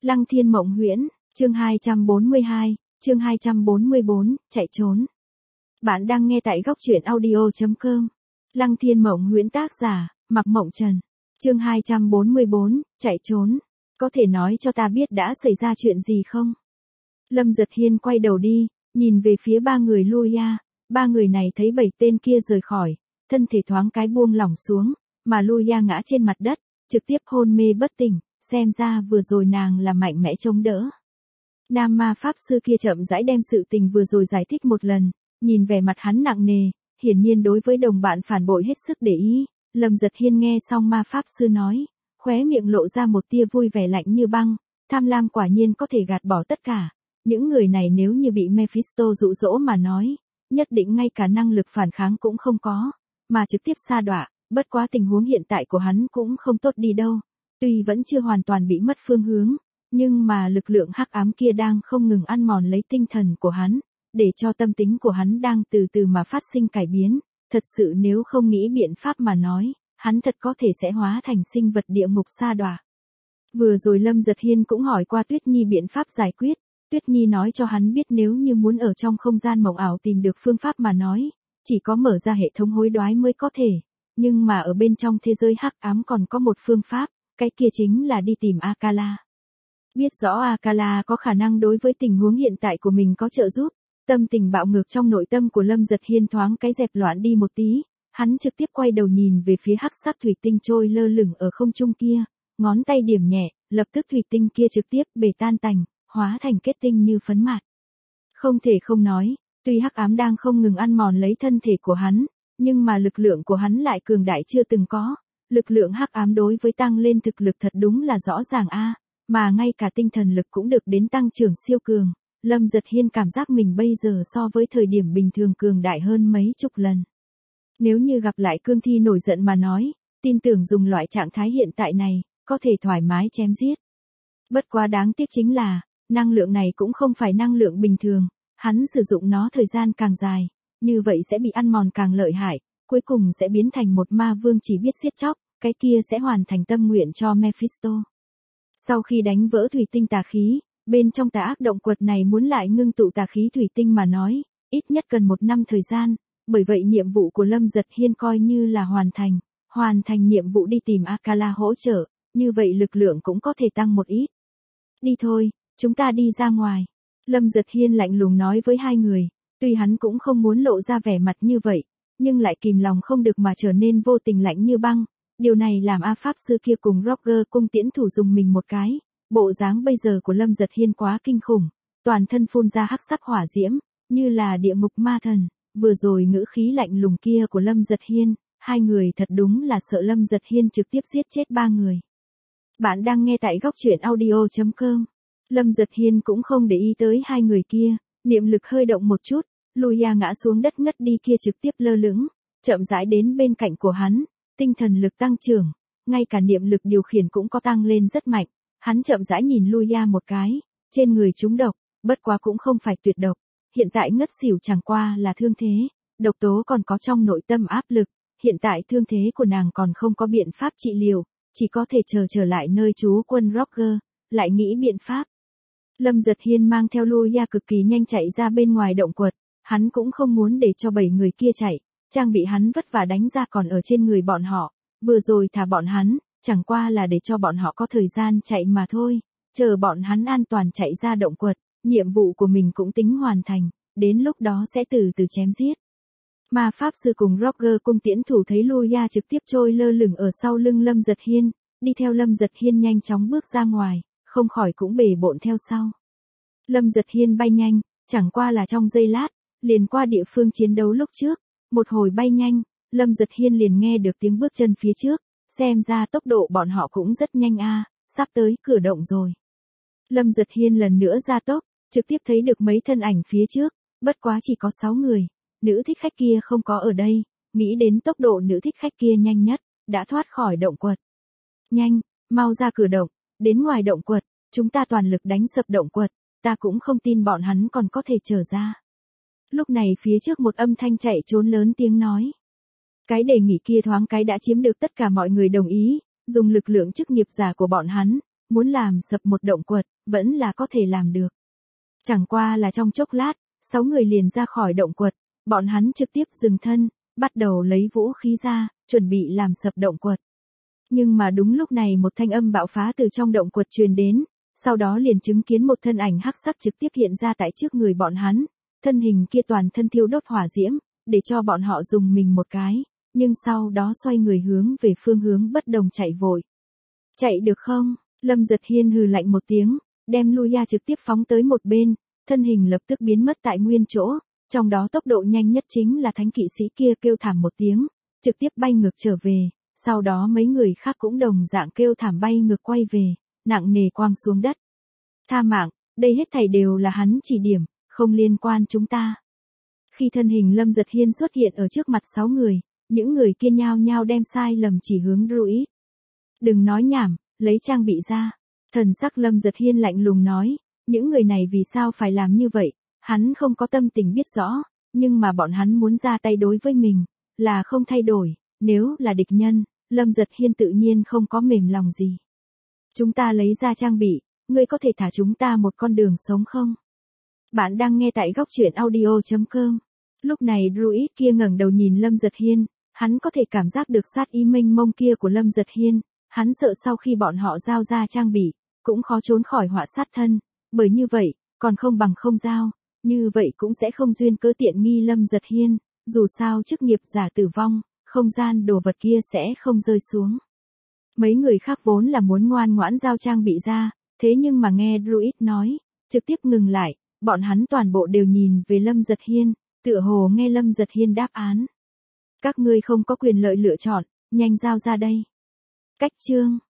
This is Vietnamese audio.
Lăng Thiên Mộng Huyễn, chương 242, chương 244, chạy trốn. Bạn đang nghe tại góc truyện audio.com. Lăng Thiên Mộng Huyễn tác giả, Mạc Mộng Trần. Chương 244, chạy trốn. Có thể nói cho ta biết đã xảy ra chuyện gì không? Lâm Giật Hiên quay đầu đi, nhìn về phía ba người Luya. Ba người này thấy 7 tên kia rời khỏi, thân thể thoáng cái buông lỏng xuống, mà Luya ngã trên mặt đất, trực tiếp hôn mê bất tỉnh, xem ra vừa rồi nàng là mạnh mẽ chống đỡ. Nam ma pháp sư kia chậm rãi đem sự tình vừa rồi giải thích một lần, nhìn vẻ mặt hắn nặng nề, hiển nhiên đối với đồng bạn phản bội hết sức để ý. Lâm Giật Hiên nghe xong ma pháp sư nói, khóe miệng lộ ra một tia vui vẻ lạnh như băng, tham lam quả nhiên có thể gạt bỏ tất cả. Những người này nếu như bị Mephisto dụ dỗ mà nói, nhất định ngay cả năng lực phản kháng cũng không có, mà trực tiếp sa đọa. Bất quá tình huống hiện tại của hắn cũng không tốt đi đâu, tuy vẫn chưa hoàn toàn bị mất phương hướng, nhưng mà lực lượng hắc ám kia đang không ngừng ăn mòn lấy tinh thần của hắn, để cho tâm tính của hắn đang từ từ mà phát sinh cải biến. Thật sự nếu không nghĩ biện pháp mà nói, hắn thật có thể sẽ hóa thành sinh vật địa ngục sa đọa. Vừa rồi Lâm Giật Hiên cũng hỏi qua Tuyết Nhi biện pháp giải quyết, Tuyết Nhi nói cho hắn biết nếu như muốn ở trong không gian mộng ảo tìm được phương pháp mà nói, chỉ có mở ra hệ thống hối đoái mới có thể. Nhưng mà ở bên trong thế giới hắc ám còn có một phương pháp, cái kia chính là đi tìm Akala. Biết rõ Akala có khả năng đối với tình huống hiện tại của mình có trợ giúp, tâm tình bạo ngược trong nội tâm của Lâm Giật Hiên thoáng cái dẹp loạn đi một tí, hắn trực tiếp quay đầu nhìn về phía hắc sắc thủy tinh trôi lơ lửng ở không trung kia, ngón tay điểm nhẹ, lập tức thủy tinh kia trực tiếp bể tan tành, hóa thành kết tinh như phấn mạt. Không thể không nói, tuy hắc ám đang không ngừng ăn mòn lấy thân thể của hắn, nhưng mà lực lượng của hắn lại cường đại chưa từng có. Lực lượng hắc ám đối với tăng lên thực lực thật đúng là rõ ràng mà ngay cả tinh thần lực cũng được đến tăng trưởng siêu cường. Lâm Giật Hiên cảm giác mình bây giờ so với thời điểm bình thường cường đại hơn mấy chục lần. Nếu như gặp lại cương thi nổi giận mà nói, tin tưởng dùng loại trạng thái hiện tại này, có thể thoải mái chém giết. Bất quá đáng tiếc chính là, năng lượng này cũng không phải năng lượng bình thường, hắn sử dụng nó thời gian càng dài, như vậy sẽ bị ăn mòn càng lợi hại, cuối cùng sẽ biến thành một ma vương chỉ biết giết chóc, cái kia sẽ hoàn thành tâm nguyện cho Mephisto. Sau khi đánh vỡ thủy tinh tà khí, bên trong tà ác động quật này muốn lại ngưng tụ tà khí thủy tinh mà nói, ít nhất cần 1 năm thời gian, bởi vậy nhiệm vụ của Lâm Giật Hiên coi như là hoàn thành nhiệm vụ đi tìm Akala hỗ trợ, như vậy lực lượng cũng có thể tăng một ít. Đi thôi, chúng ta đi ra ngoài. Lâm Giật Hiên lạnh lùng nói với hai người. Tuy hắn cũng không muốn lộ ra vẻ mặt như vậy, nhưng lại kìm lòng không được mà trở nên vô tình lạnh như băng. Điều này làm pháp sư kia cùng Roger cung tiễn thủ dùng mình một cái. Bộ dáng bây giờ của Lâm Giật Hiên quá kinh khủng, toàn thân phun ra hắc sắc hỏa diễm, như là địa ngục ma thần. Vừa rồi ngữ khí lạnh lùng kia của Lâm Giật Hiên, hai người thật đúng là sợ Lâm Giật Hiên trực tiếp giết chết ba người. Bạn đang nghe tại góc truyện audio.com. Lâm Giật Hiên cũng không để ý tới hai người kia, niệm lực hơi động một chút. Luya ngã xuống đất ngất đi kia trực tiếp lơ lửng, chậm rãi đến bên cạnh của hắn, tinh thần lực tăng trưởng, ngay cả niệm lực điều khiển cũng có tăng lên rất mạnh. Hắn chậm rãi nhìn Luya một cái, trên người trúng độc, bất quá cũng không phải tuyệt độc, hiện tại ngất xỉu chẳng qua là thương thế, độc tố còn có trong nội tâm áp lực, hiện tại thương thế của nàng còn không có biện pháp trị liệu, chỉ có thể trở lại nơi trú quân Roger, lại nghĩ biện pháp. Lâm Giật Hiên mang theo Luya cực kỳ nhanh chạy ra bên ngoài động quật. Hắn cũng không muốn để cho 7 người kia chạy, trang bị hắn vất vả đánh ra còn ở trên người bọn họ, vừa rồi thả bọn hắn, chẳng qua là để cho bọn họ có thời gian chạy mà thôi, chờ bọn hắn an toàn chạy ra động quật, nhiệm vụ của mình cũng tính hoàn thành, đến lúc đó sẽ từ từ chém giết. Ma pháp sư cùng Roger cung tiễn thủ thấy Luya trực tiếp trôi lơ lửng ở sau lưng Lâm Giật Hiên, đi theo Lâm Giật Hiên nhanh chóng bước ra ngoài, không khỏi cũng bề bộn theo sau. Lâm Giật Hiên bay nhanh, chẳng qua là trong giây lát, liền qua địa phương chiến đấu lúc trước, một hồi bay nhanh, Lâm Giật Hiên liền nghe được tiếng bước chân phía trước, xem ra tốc độ bọn họ cũng rất nhanh sắp tới cửa động rồi. Lâm Giật Hiên lần nữa ra tốc, trực tiếp thấy được mấy thân ảnh phía trước, bất quá chỉ có 6 người, nữ thích khách kia không có ở đây, nghĩ đến tốc độ nữ thích khách kia nhanh nhất, đã thoát khỏi động quật. Nhanh, mau ra cửa động, đến ngoài động quật, chúng ta toàn lực đánh sập động quật, ta cũng không tin bọn hắn còn có thể trở ra. Lúc này phía trước một âm thanh chạy trốn lớn tiếng nói. Cái đề nghị kia thoáng cái đã chiếm được tất cả mọi người đồng ý, dùng lực lượng chức nghiệp giả của bọn hắn, muốn làm sập một động quật, vẫn là có thể làm được. Chẳng qua là trong chốc lát, 6 người liền ra khỏi động quật, bọn hắn trực tiếp dừng thân, bắt đầu lấy vũ khí ra, chuẩn bị làm sập động quật. Nhưng mà đúng lúc này một thanh âm bạo phá từ trong động quật truyền đến, sau đó liền chứng kiến một thân ảnh hắc sắc trực tiếp hiện ra tại trước người bọn hắn, thân hình kia toàn thân thiêu đốt hỏa diễm, để cho bọn họ dùng mình một cái, nhưng sau đó xoay người hướng về phương hướng bất đồng chạy vội. Chạy được không? Lâm Giật Hiên hừ lạnh một tiếng, đem Luya trực tiếp phóng tới một bên, thân hình lập tức biến mất tại nguyên chỗ, trong đó tốc độ nhanh nhất chính là thánh kỵ sĩ kia kêu thảm một tiếng, trực tiếp bay ngược trở về, sau đó mấy người khác cũng đồng dạng kêu thảm bay ngược quay về, nặng nề quăng xuống đất. Tha mạng, đây hết thảy đều là hắn chỉ điểm, không liên quan chúng ta. Khi thân hình Lâm Giật Hiên xuất hiện ở trước mặt 6 người, những người kia nhao nhao đem sai lầm chỉ hướng Druid. Đừng nói nhảm, lấy trang bị ra. Thần sắc Lâm Giật Hiên lạnh lùng nói, những người này vì sao phải làm như vậy, hắn không có tâm tình biết rõ, nhưng mà bọn hắn muốn ra tay đối với mình, là không thay đổi, nếu là địch nhân, Lâm Giật Hiên tự nhiên không có mềm lòng gì. Chúng ta lấy ra trang bị, ngươi có thể thả chúng ta một con đường sống không? Bạn đang nghe tại góc truyện audio.com. Lúc này Druid kia ngẩng đầu nhìn Lâm Giật Hiên, hắn có thể cảm giác được sát ý mênh mông kia của Lâm Giật Hiên, hắn sợ sau khi bọn họ giao ra trang bị, cũng khó trốn khỏi họa sát thân, bởi như vậy, còn không bằng không giao, như vậy cũng sẽ không duyên cớ tiện nghi Lâm Giật Hiên, dù sao chức nghiệp giả tử vong, không gian đồ vật kia sẽ không rơi xuống. Mấy người khác vốn là muốn ngoan ngoãn giao trang bị ra, thế nhưng mà nghe Druid nói, trực tiếp ngừng lại, bọn hắn toàn bộ đều nhìn về Lâm Giật Hiên, tựa hồ nghe Lâm Giật Hiên đáp án. Các ngươi không có quyền lợi lựa chọn, nhanh giao ra đây. Cách chương